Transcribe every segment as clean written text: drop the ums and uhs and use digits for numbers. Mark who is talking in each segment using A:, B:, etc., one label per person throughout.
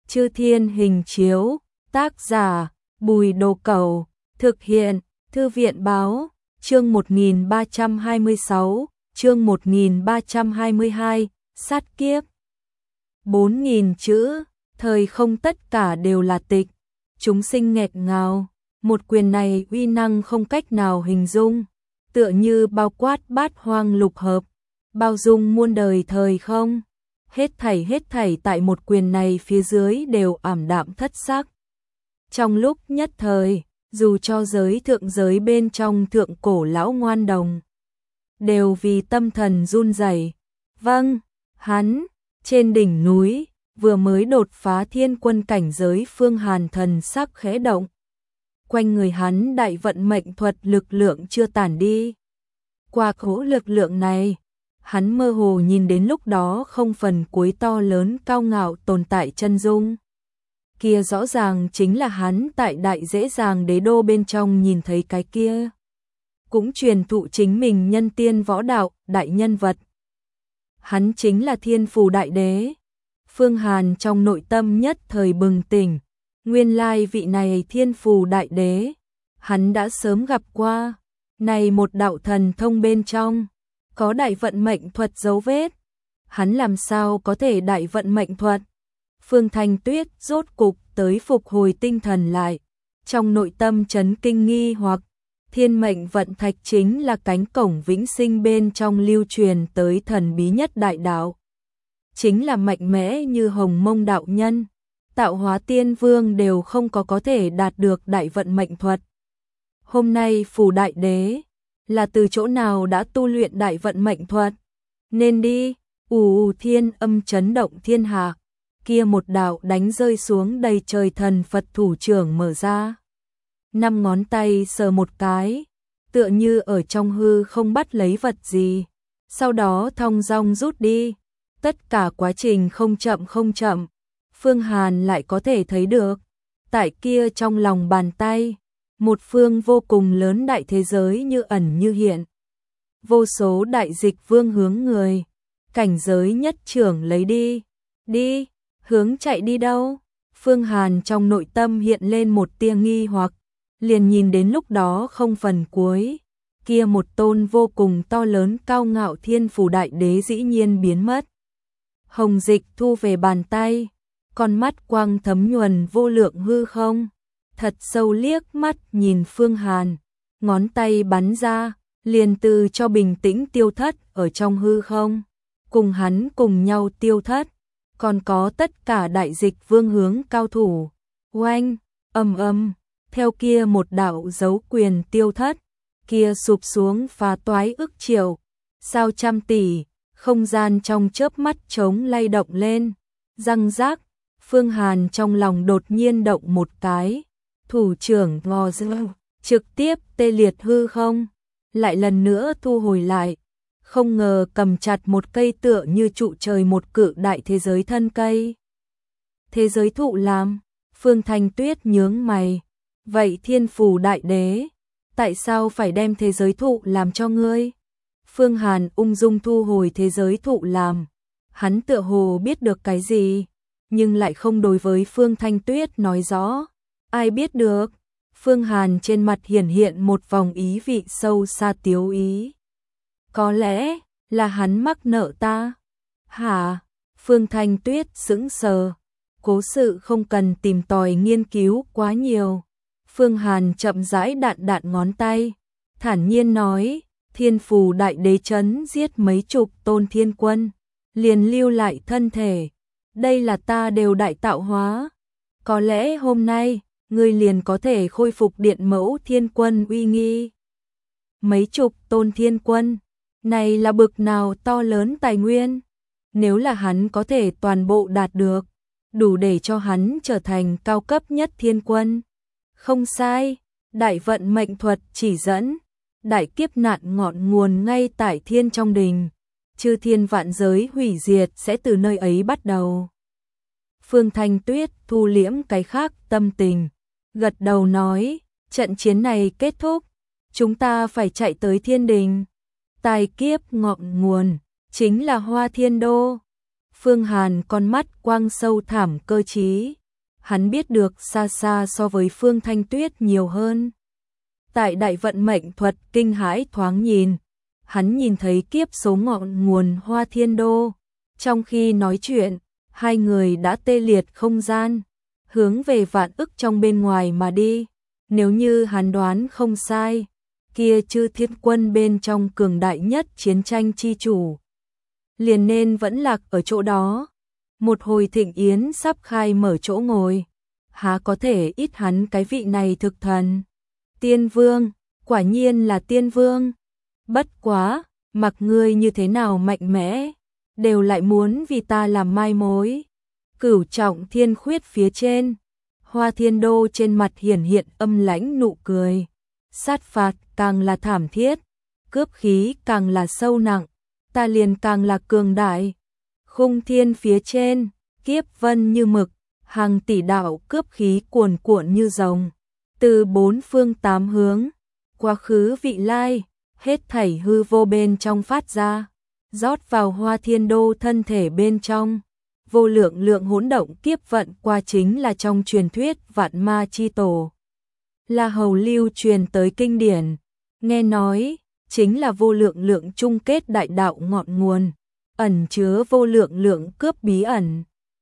A: Chư Thiên Hình Chiếu, tác giả Bùi Đồ Cẩu, thực hiện Thư viện Báo, chương 1326, chương 1322, sát kiếp. 4.000 chữ, thời không tất cả đều là tịch, chúng sinh nghẹt ngào, một quyền này uy năng không cách nào hình dung, tựa như bao quát bát hoang lục hợp, bao dung muôn đời thời không. Hết thảy tại một quyền này phía dưới đều ảm đạm thất sắc. Trong lúc nhất thời, dù cho giới thượng giới bên trong thượng cổ lão ngoan đồng, đều vì tâm thần run rẩy. Vâng, hắn, trên đỉnh núi, vừa mới đột phá thiên quân cảnh giới Phương Hàn thần sắc khẽ động. Quanh người hắn đại vận mệnh thuật lực lượng chưa tản đi. Qua cỗ lực lượng này, hắn mơ hồ nhìn đến lúc đó không phần cuối to lớn cao ngạo tồn tại chân dung. Kia rõ ràng chính là hắn tại đại dễ dàng đế đô bên trong nhìn thấy cái kia. Cũng truyền thụ chính mình nhân tiên võ đạo, đại nhân vật. Hắn chính là Thiên Phù Đại Đế. Phương Hàn trong nội tâm nhất thời bừng tỉnh. Nguyên lai vị này Thiên Phù Đại Đế, hắn đã sớm gặp qua. Này một đạo thần thông bên trong, có đại vận mệnh thuật dấu vết. Hắn làm sao có thể đại vận mệnh thuật? Phương Thanh Tuyết rốt cục tới phục hồi tinh thần lại. Trong nội tâm chấn kinh nghi hoặc, thiên mệnh vận thạch chính là cánh cổng vĩnh sinh bên trong lưu truyền tới thần bí nhất đại đạo. Chính là mạnh mẽ như Hồng Mông đạo nhân, Tạo Hóa Tiên Vương đều không có thể đạt được đại vận mệnh thuật. Hôm nay Phù Đại Đế là từ chỗ nào đã tu luyện đại vận mệnh thuật? Nên đi, thiên âm chấn động thiên hạ. Kia một đạo đánh rơi xuống đầy trời thần Phật thủ trưởng mở ra. 5 ngón tay sờ một cái, tựa như ở trong hư không bắt lấy vật gì. Sau đó thong dong rút đi. Tất cả quá trình không chậm. Phương Hàn lại có thể thấy được. Tại kia trong lòng bàn tay, một phương vô cùng lớn đại thế giới như ẩn như hiện. Vô số đại dịch vương hướng người. Cảnh giới nhất trưởng lấy đi. Đi, hướng chạy đi đâu? Phương Hàn trong nội tâm hiện lên một tia nghi hoặc. Liền nhìn đến lúc đó không phần cuối. Kia một tôn vô cùng to lớn cao ngạo Thiên Phù Đại Đế dĩ nhiên biến mất. Hồng dịch thu về bàn tay. Con mắt quang thấm nhuần vô lượng hư không. Thật sâu liếc mắt nhìn Phương Hàn, ngón tay bắn ra, liền từ cho bình tĩnh tiêu thất ở trong hư không, cùng hắn cùng nhau tiêu thất, còn có tất cả đại dịch vương hướng cao thủ. Oanh, ầm, theo kia một đạo dấu quyền tiêu thất, kia sụp xuống phá toái ức triệu, sao trăm tỷ, không gian trong chớp mắt trống lay động lên, răng rác. Phương Hàn trong lòng đột nhiên động một cái. Thủ trưởng ngò dâu, trực tiếp tê liệt hư không, lại lần nữa thu hồi lại, không ngờ cầm chặt một cây tựa như trụ trời một cự đại thế giới thân cây. Thế giới thụ làm, Phương Thanh Tuyết nhướng mày, vậy Thiên Phù Đại Đế, tại sao phải đem thế giới thụ làm cho ngươi? Phương Hàn ung dung thu hồi thế giới thụ làm, hắn tựa hồ biết được cái gì, nhưng lại không đối với Phương Thanh Tuyết nói rõ. Ai biết được? Phương Hàn trên mặt hiển hiện một vòng ý vị sâu xa tiếu ý. Có lẽ là hắn mắc nợ ta. Hả? Phương Thanh Tuyết sững sờ. Cố sự không cần tìm tòi nghiên cứu quá nhiều. Phương Hàn chậm rãi đạn ngón tay, thản nhiên nói, Thiên Phù Đại Đế chấn giết mấy chục tôn thiên quân, liền lưu lại thân thể. Đây là ta đều đại tạo hóa. Có lẽ hôm nay ngươi liền có thể khôi phục điện mẫu thiên quân uy nghi. Mấy chục tôn thiên quân, này là bực nào to lớn tài nguyên. Nếu là hắn có thể toàn bộ đạt được, đủ để cho hắn trở thành cao cấp nhất thiên quân. Không sai, đại vận mệnh thuật chỉ dẫn, đại kiếp nạn ngọn nguồn ngay tại thiên trong đình. Chư thiên vạn giới hủy diệt sẽ từ nơi ấy bắt đầu. Phương Thanh Tuyết thu liễm cái khác tâm tình, gật đầu nói, trận chiến này kết thúc, chúng ta phải chạy tới thiên đình. Tai kiếp ngọn nguồn, chính là Hoa Thiên Đô. Phương Hàn con mắt quang sâu thẳm cơ trí. Hắn biết được xa xa so với Phương Thanh Tuyết nhiều hơn. Tại đại vận mệnh thuật kinh hãi thoáng nhìn, hắn nhìn thấy kiếp số ngọn nguồn Hoa Thiên Đô. Trong khi nói chuyện, hai người đã tê liệt không gian, hướng về vạn ức trong bên ngoài mà đi. Nếu như hắn đoán không sai, kia Chư Thiên Quân bên trong cường đại nhất chiến tranh chi chủ liền nên vẫn lạc ở chỗ đó. Một hồi thịnh yến sắp khai mở chỗ ngồi, há có thể ít hắn cái vị này thực thần. Tiên Vương, quả nhiên là Tiên Vương. Bất quá, mặc ngươi như thế nào mạnh mẽ, đều lại muốn vì ta làm mai mối. Cửu trọng thiên khuyết phía trên, Hoa Thiên Đô trên mặt hiển hiện âm lãnh nụ cười. Sát phạt càng là thảm thiết, cướp khí càng là sâu nặng, ta liền càng là cường đại. Khung thiên phía trên, kiếp vân như mực, hàng tỷ đạo cướp khí cuồn cuộn như rồng, từ bốn phương tám hướng, quá khứ vị lai, hết thảy hư vô bên trong phát ra, rót vào Hoa Thiên Đô thân thể bên trong. Vô lượng lượng hỗn động kiếp vận qua chính là trong truyền thuyết vạn ma chi tổ. Là hầu lưu truyền tới kinh điển, nghe nói, chính là vô lượng lượng chung kết đại đạo ngọn nguồn, ẩn chứa vô lượng lượng cướp bí ẩn.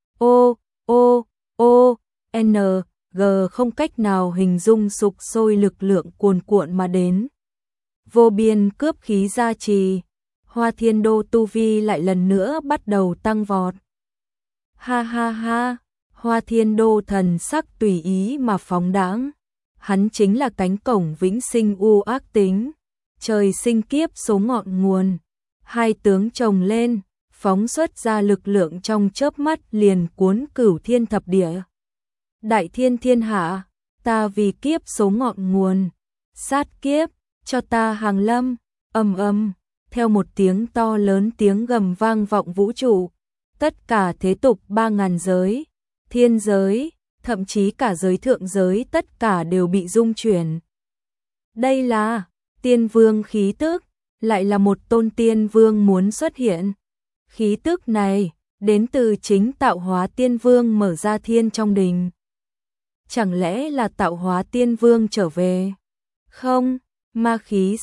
A: N, G không cách nào hình dung sục sôi lực lượng cuồn cuộn mà đến. Vô biên cướp khí gia trì, Hoa Thiên Đô tu vi lại lần nữa bắt đầu tăng vọt. Ha ha ha, Hoa Thiên Đô thần sắc tùy ý mà phóng đãng. Hắn chính là cánh cổng vĩnh sinh u ác tính, trời sinh kiếp số ngọn nguồn. Hai tướng chồng lên, phóng xuất ra lực lượng trong chớp mắt liền cuốn cửu thiên thập địa. Đại thiên thiên hạ, ta vì kiếp số ngọn nguồn, sát kiếp, cho ta hàng lâm. Ầm, theo một tiếng to lớn tiếng gầm vang vọng vũ trụ, tất cả thế tục 3000 giới, thiên giới, thậm chí cả giới thượng giới tất cả đều bị rung chuyển. Đây là Tiên Vương khí tức, lại là một tôn Tiên Vương muốn xuất hiện. Khí tức này đến từ chính tạo hóa Tiên Vương mở ra thiên trong đình. Chẳng lẽ là tạo hóa Tiên Vương trở về? Không, ma khí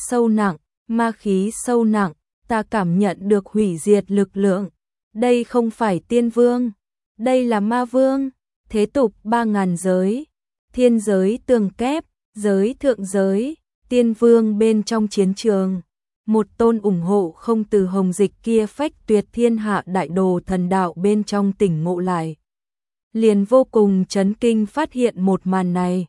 A: sâu nặng, ta cảm nhận được hủy diệt lực lượng. Đây không phải Tiên Vương, đây là Ma Vương. Thế tục 3000 giới, thiên giới tường kép, giới thượng giới, Tiên Vương bên trong chiến trường. Một tôn ủng hộ không từ hồng dịch kia phách tuyệt thiên hạ đại đồ thần đạo bên trong tỉnh ngộ lại. Liền vô cùng chấn kinh phát hiện một màn này.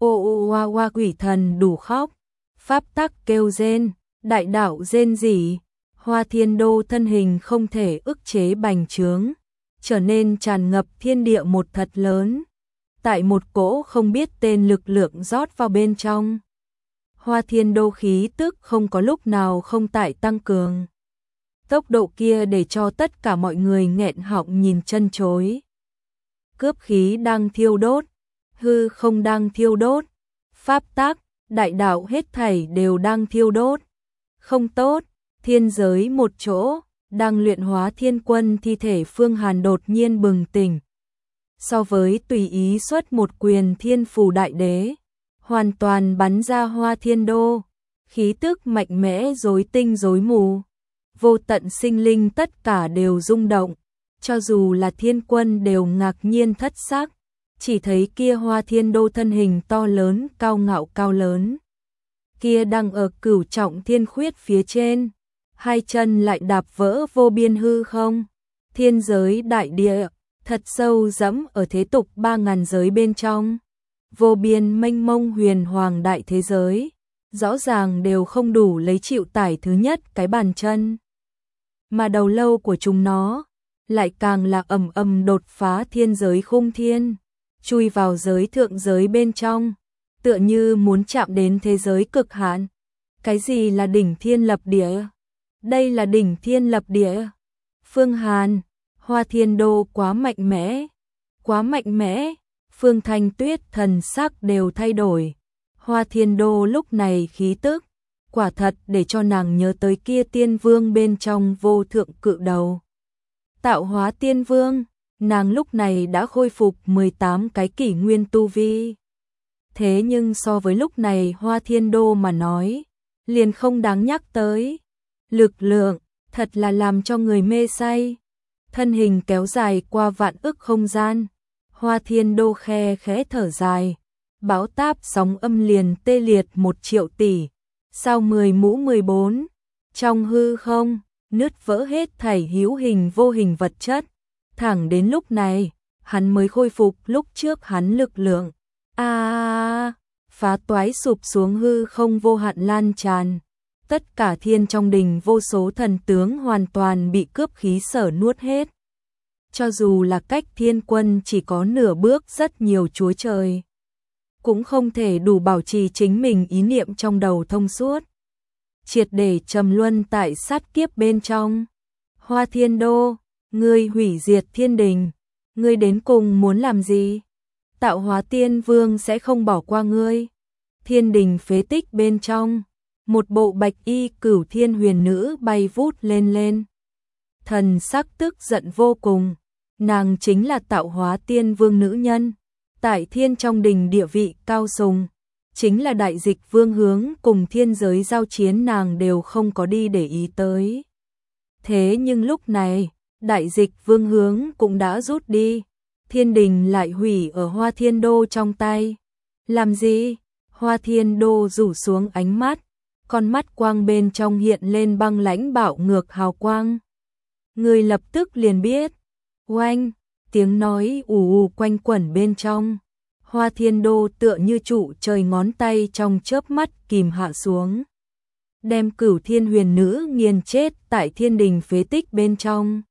A: Hoa quỷ thần đủ khóc, pháp tắc kêu rên, đại đạo rên rỉ. Hoa Thiên Đô thân hình không thể ức chế bành trướng, trở nên tràn ngập thiên địa một thật lớn. Tại một cỗ không biết tên lực lượng rót vào bên trong. Hoa Thiên Đô khí tức không có lúc nào không tại tăng cường. Tốc độ kia để cho tất cả mọi người nghẹn họng nhìn chân chối. Cướp khí đang thiêu đốt, hư không đang thiêu đốt, pháp tắc, đại đạo hết thảy đều đang thiêu đốt. Không tốt, thiên giới một chỗ, đang luyện hóa thiên quân thi thể Phương Hàn đột nhiên bừng tỉnh. So với tùy ý xuất một quyền thiên phù đại đế, hoàn toàn bắn ra Hoa Thiên Đô, khí tức mạnh mẽ rối tinh rối mù. Vô tận sinh linh tất cả đều rung động, cho dù là thiên quân đều ngạc nhiên thất sắc, chỉ thấy kia Hoa Thiên Đô thân hình to lớn cao ngạo cao lớn. Kia đang ở cửu trọng thiên khuyết phía trên, hai chân lại đạp vỡ vô biên hư không, thiên giới đại địa, thật sâu dẫm ở thế tục 3000 giới bên trong. Vô biên mênh mông huyền hoàng đại thế giới, rõ ràng đều không đủ lấy chịu tải thứ nhất cái bàn chân. Mà đầu lâu của chúng nó, lại càng là ầm đột phá thiên giới khung thiên, chui vào giới thượng giới bên trong, tựa như muốn chạm đến thế giới cực hạn. Cái gì là đỉnh thiên lập địa? Đây là đỉnh thiên lập địa. Phương Hàn, Hoa Thiên Đô quá mạnh mẽ, quá mạnh mẽ. Phương Thanh Tuyết thần sắc đều thay đổi. Hoa Thiên Đô lúc này khí tức, quả thật để cho nàng nhớ tới kia Tiên Vương bên trong vô thượng cự đầu. Tạo hóa tiên vương, nàng lúc này đã khôi phục 18 cái kỷ nguyên tu vi. Thế nhưng so với lúc này Hoa Thiên Đô mà nói, liền không đáng nhắc tới. Lực lượng, thật là làm cho người mê say. Thân hình kéo dài qua vạn ức không gian. Hoa Thiên Đô khe khẽ thở dài. Bão táp sóng âm liền tê liệt 1 triệu tỷ. Sau 10 mũ 14, trong hư không, nứt vỡ hết thảy hữu hình vô hình vật chất. Thẳng đến lúc này, hắn mới khôi phục lúc trước hắn lực lượng. Phá toái sụp xuống hư không vô hạn lan tràn. Tất cả thiên trong đình vô số thần tướng hoàn toàn bị cướp khí sở nuốt hết. Cho dù là cách thiên quân chỉ có nửa bước rất nhiều chúa trời, cũng không thể đủ bảo trì chính mình ý niệm trong đầu thông suốt. Triệt để trầm luân tại sát kiếp bên trong. Hoa Thiên Đô, ngươi hủy diệt thiên đình, ngươi đến cùng muốn làm gì? Tạo hóa tiên vương sẽ không bỏ qua ngươi. Thiên đình phế tích bên trong, một bộ bạch y cửu thiên huyền nữ bay vút lên. Thần sắc tức giận vô cùng, nàng chính là tạo hóa tiên vương nữ nhân, tại thiên trong đình địa vị cao sùng, chính là đại dịch vương hướng cùng thiên giới giao chiến nàng đều không có đi để ý tới. Thế nhưng lúc này, đại dịch vương hướng cũng đã rút đi, thiên đình lại hủy ở Hoa Thiên Đô trong tay. Làm gì? Hoa Thiên Đô rủ xuống ánh mắt, con mắt quang bên trong hiện lên băng lãnh bạo ngược hào quang. Người lập tức liền biết. Oanh, tiếng nói ù ù quanh quẩn bên trong. Hoa Thiên Đô tựa như trụ trời ngón tay trong chớp mắt kìm hạ xuống. Đem cửu thiên huyền nữ nghiền chết tại thiên đình phế tích bên trong.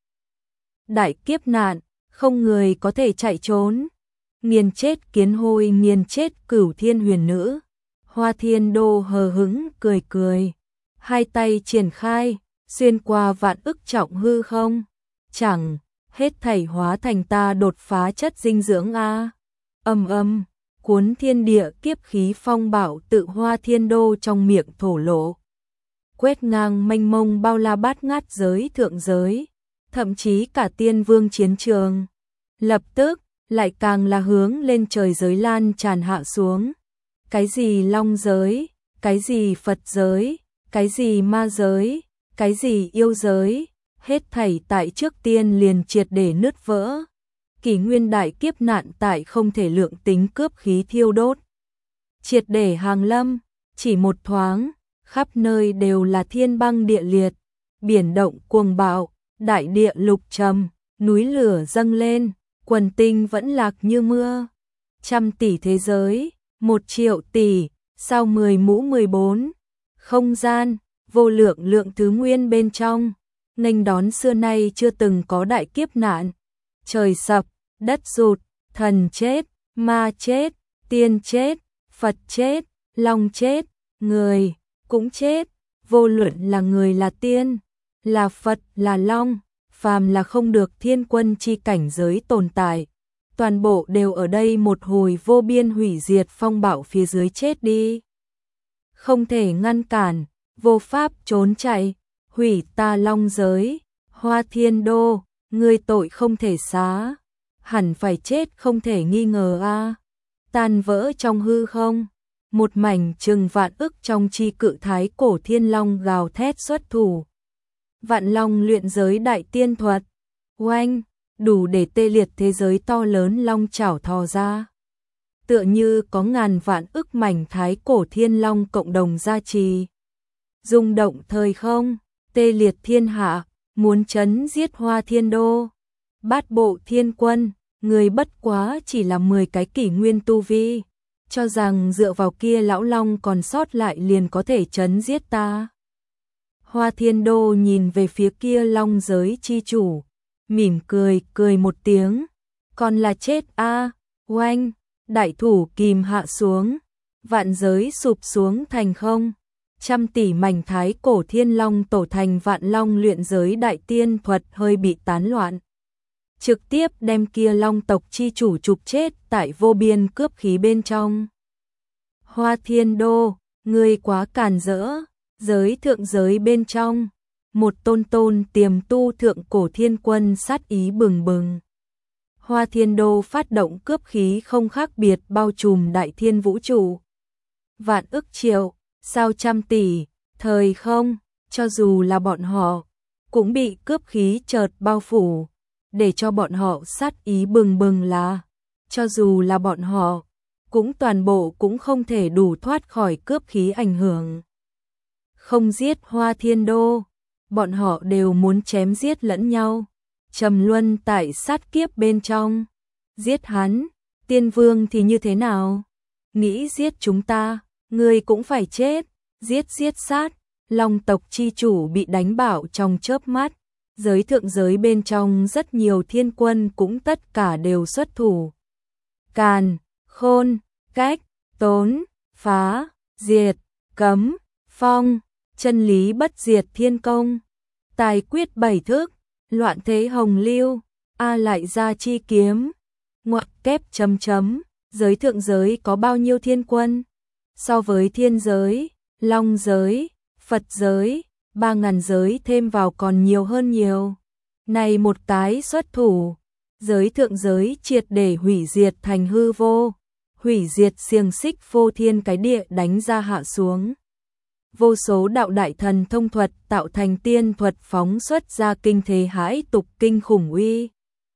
A: Đại kiếp nạn, không người có thể chạy trốn. Nghiền chết kiến hôi, nghiền chết cửu thiên huyền nữ. Hoa Thiên Đô hờ hững cười. Hai tay triển khai, xuyên qua vạn ức trọng hư không. Chẳng, hết thảy hóa thành ta đột phá chất dinh dưỡng a. Âm, cuốn thiên địa kiếp khí phong bạo tự Hoa Thiên Đô trong miệng thổ lộ. Quét ngang mênh mông bao la bát ngát giới thượng giới, thậm chí cả tiên vương chiến trường. Lập tức, lại càng là hướng lên trời giới lan tràn hạ xuống. Cái gì long giới, cái gì Phật giới, cái gì ma giới, cái gì yêu giới, hết thảy tại trước tiên liền triệt để nứt vỡ. Kỷ nguyên đại kiếp nạn tại không thể lượng tính cướp khí thiêu đốt. Triệt để hàng lâm, chỉ một thoáng, khắp nơi đều là thiên băng địa liệt, biển động cuồng bạo, đại địa lục trầm, núi lửa dâng lên, quần tinh vẫn lạc như mưa. 100 tỷ thế giới, 1 triệu tỷ, sau 10 mũ 14, không gian, vô lượng lượng thứ nguyên bên trong, nghênh đón xưa nay chưa từng có đại kiếp nạn. Trời sập, đất rụt, thần chết, ma chết, tiên chết, Phật chết, long chết, người cũng chết, vô luận là người là tiên, là Phật là long, phàm là không được thiên quân chi cảnh giới tồn tại, toàn bộ đều ở đây một hồi vô biên hủy diệt phong bạo phía dưới chết đi. Không thể ngăn cản, vô pháp trốn chạy, hủy ta long giới, Hoa Thiên Đô, ngươi tội không thể xá, hẳn phải chết không thể nghi ngờ a. Tan vỡ trong hư không, một mảnh chừng vạn ức trong chi cự thái cổ thiên long gào thét xuất thủ. Vạn long luyện giới đại tiên thuật, oanh, đủ để tê liệt thế giới to lớn long chảo thò ra. Tựa như có ngàn vạn ức mảnh thái cổ thiên long cộng đồng gia trì. Rung động thời không, tê liệt thiên hạ, muốn chấn giết Hoa Thiên Đô. Bát bộ thiên quân, người bất quá chỉ là 10 cái kỷ nguyên tu vi, cho rằng dựa vào kia lão long còn sót lại liền có thể chấn giết ta. Hoa Thiên Đô nhìn về phía kia long giới chi chủ, mỉm cười một tiếng, còn là chết a. Oanh, đại thủ kìm hạ xuống, vạn giới sụp xuống thành không. 100 tỷ mảnh thái cổ thiên long tổ thành vạn long luyện giới đại tiên thuật hơi bị tán loạn. Trực tiếp đem kia long tộc chi chủ trục chết tại vô biên cướp khí bên trong. Hoa Thiên Đô, ngươi quá càn rỡ, giới thượng giới bên trong, một tôn tôn tiềm tu thượng cổ thiên quân sát ý bừng bừng. Hoa Thiên Đô phát động cướp khí không khác biệt bao trùm đại thiên vũ trụ. Vạn ức triệu, sao trăm tỷ, thời không, cho dù là bọn họ, cũng bị cướp khí chợt bao phủ, để cho bọn họ sát ý bừng bừng là, cho dù là bọn họ, cũng toàn bộ cũng không thể đủ thoát khỏi cướp khí ảnh hưởng. Không giết Hoa Thiên Đô, bọn họ đều muốn chém giết lẫn nhau, trầm luân tại sát kiếp bên trong. Giết hắn, tiên vương thì như thế nào? Nghĩ giết chúng ta, ngươi cũng phải chết. Giết giết sát, Long tộc chi chủ bị đánh bạo trong chớp mắt. Giới thượng giới bên trong rất nhiều thiên quân cũng tất cả đều xuất thủ. Càn, khôn, cách, tốn, phá, diệt, cấm, phong, chân lý bất diệt thiên công, tài quyết bảy thức, loạn thế hồng lưu, a lại ra chi kiếm, ngoặc kép chấm chấm, giới thượng giới có bao nhiêu thiên quân? So với thiên giới, long giới, Phật giới, 3.000 giới thêm vào còn nhiều hơn nhiều. Này một cái xuất thủ, giới thượng giới triệt để hủy diệt thành hư vô, hủy diệt xiềng xích vô thiên cái địa đánh ra hạ xuống. Vô số đạo đại thần thông thuật tạo thành tiên thuật phóng xuất ra kinh thế hãi tục kinh khủng uy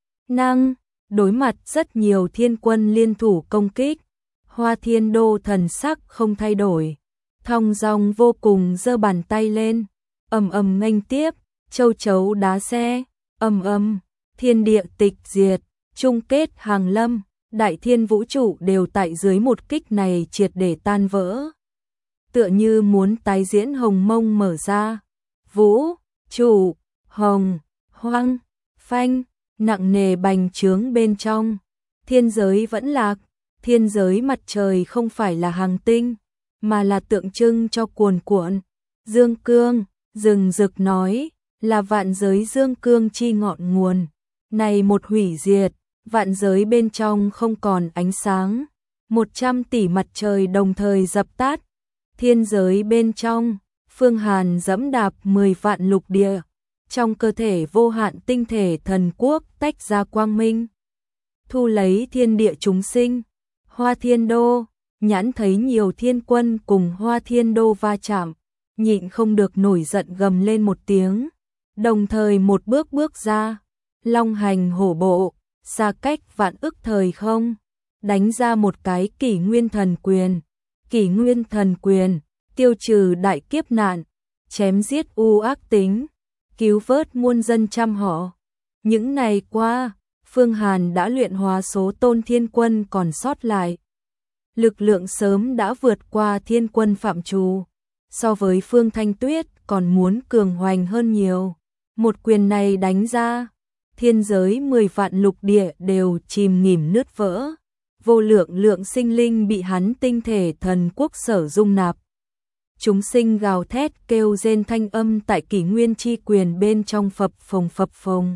A: năng, đối mặt rất nhiều thiên quân liên thủ công kích. Hoa Thiên Đô thần sắc không thay đổi, thong dong vô cùng giơ bàn tay lên, ầm ầm nghênh tiếp, châu chấu đá xe, ầm ầm, thiên địa tịch diệt, chung kết hàng lâm, đại thiên vũ trụ đều tại dưới một kích này triệt để tan vỡ. Tựa như muốn tái diễn hồng mông mở ra, vũ, trụ, hồng, hoang, phanh, nặng nề bành trướng bên trong. Thiên giới vẫn lạc, thiên giới mặt trời không phải là hàng tinh, mà là tượng trưng cho cuồn cuộn. Dương cương, rừng rực nói, là vạn giới dương cương chi ngọn nguồn. Này một hủy diệt, vạn giới bên trong không còn ánh sáng. 100 tỷ mặt trời đồng thời dập tắt. Thiên giới bên trong, Phương Hàn dẫm đạp 10 vạn lục địa. Trong cơ thể vô hạn tinh thể thần quốc tách ra quang minh. Thu lấy thiên địa chúng sinh. Hoa Thiên Đô, nhãn thấy nhiều thiên quân cùng Hoa Thiên Đô va chạm, nhịn không được nổi giận gầm lên một tiếng. Đồng thời một bước bước ra, long hành hổ bộ, xa cách vạn ức thời không, đánh ra một cái kỷ nguyên thần quyền. Kỷ nguyên thần quyền, tiêu trừ đại kiếp nạn, chém giết u ác tính, cứu vớt muôn dân trăm họ. Những ngày qua, Phương Hàn đã luyện hóa số tôn thiên quân còn sót lại. Lực lượng sớm đã vượt qua thiên quân phạm trù, so với Phương Thanh Tuyết còn muốn cường hoành hơn nhiều. Một quyền này đánh ra, thiên giới 10 vạn lục địa đều chìm nghỉm nứt vỡ. Vô lượng lượng sinh linh bị hắn tinh thể thần quốc sở dung nạp. Chúng sinh gào thét kêu rên thanh âm tại kỷ nguyên chi quyền bên trong phập phồng.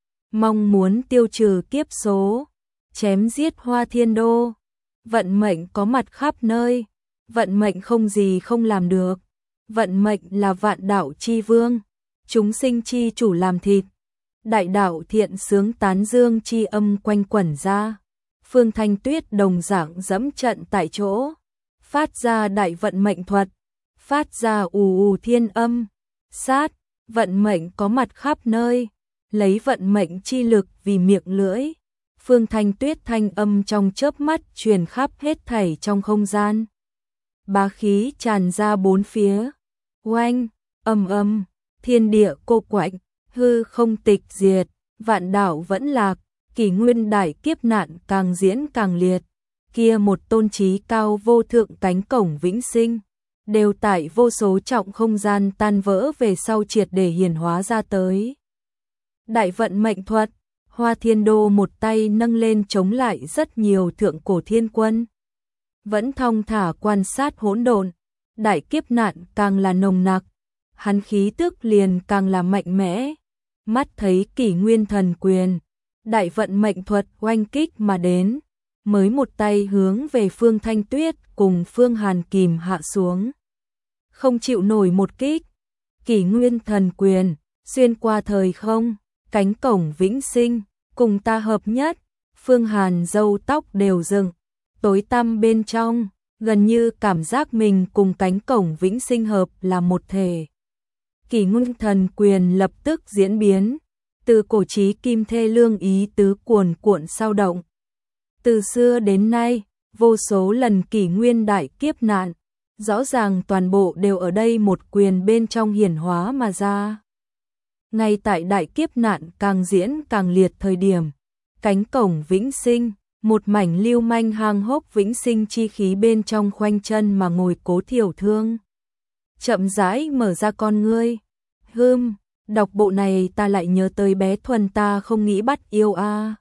A: Mong muốn tiêu trừ kiếp số, chém giết Hoa Thiên Đô. Vận mệnh có mặt khắp nơi, vận mệnh không gì không làm được. Vận mệnh là vạn đạo chi vương, chúng sinh chi chủ làm thịt. Đại đạo thiện sướng tán dương chi âm quanh quẩn ra. Phương Thanh Tuyết đồng dạng dẫm trận tại chỗ, phát ra đại vận mệnh thuật, phát ra ù thiên âm, sát, vận mệnh có mặt khắp nơi, lấy vận mệnh chi lực vì miệng lưỡi. Phương Thanh Tuyết thanh âm trong chớp mắt truyền khắp hết thảy trong không gian. Bá khí tràn ra bốn phía, oanh, ầm, thiên địa cô quạnh, hư không tịch diệt, vạn đạo vẫn lạc. Kỷ nguyên đại kiếp nạn càng diễn càng liệt, kia một tôn trí cao vô thượng cánh cổng vĩnh sinh, đều tại vô số trọng không gian tan vỡ về sau triệt để hiển hóa ra tới. Đại vận mệnh thuật, Hoa Thiên Đô một tay nâng lên chống lại rất nhiều thượng cổ thiên quân. Vẫn thong thả quan sát hỗn độn, đại kiếp nạn càng là nồng nặc, hắn khí tức liền càng là mạnh mẽ. Mắt thấy kỷ nguyên thần quyền, đại vận mệnh thuật oanh kích mà đến, mới một tay hướng về Phương Thanh Tuyết cùng Phương Hàn kìm hạ xuống. Không chịu nổi một kích, Kỷ nguyên thần quyền, xuyên qua thời không, cánh cổng vĩnh sinh, cùng ta hợp nhất. Phương Hàn râu tóc đều dựng, tối tăm bên trong, gần như cảm giác mình cùng cánh cổng vĩnh sinh hợp là một thể. Kỷ nguyên thần quyền lập tức diễn biến, từ cổ chí kim thê lương ý tứ cuồn cuộn sao động. Từ xưa đến nay, vô số lần kỷ nguyên đại kiếp nạn, rõ ràng toàn bộ đều ở đây một quyền bên trong hiển hóa mà ra. Ngay tại đại kiếp nạn càng diễn càng liệt thời điểm, cánh cổng vĩnh sinh, một mảnh lưu manh hang hốc vĩnh sinh chi khí bên trong khoanh chân mà ngồi Cố Thiểu Thương. Chậm rãi mở ra con ngươi. Đọc bộ này ta lại nhớ tới bé Thuần ta không nghĩ bắt yêu a.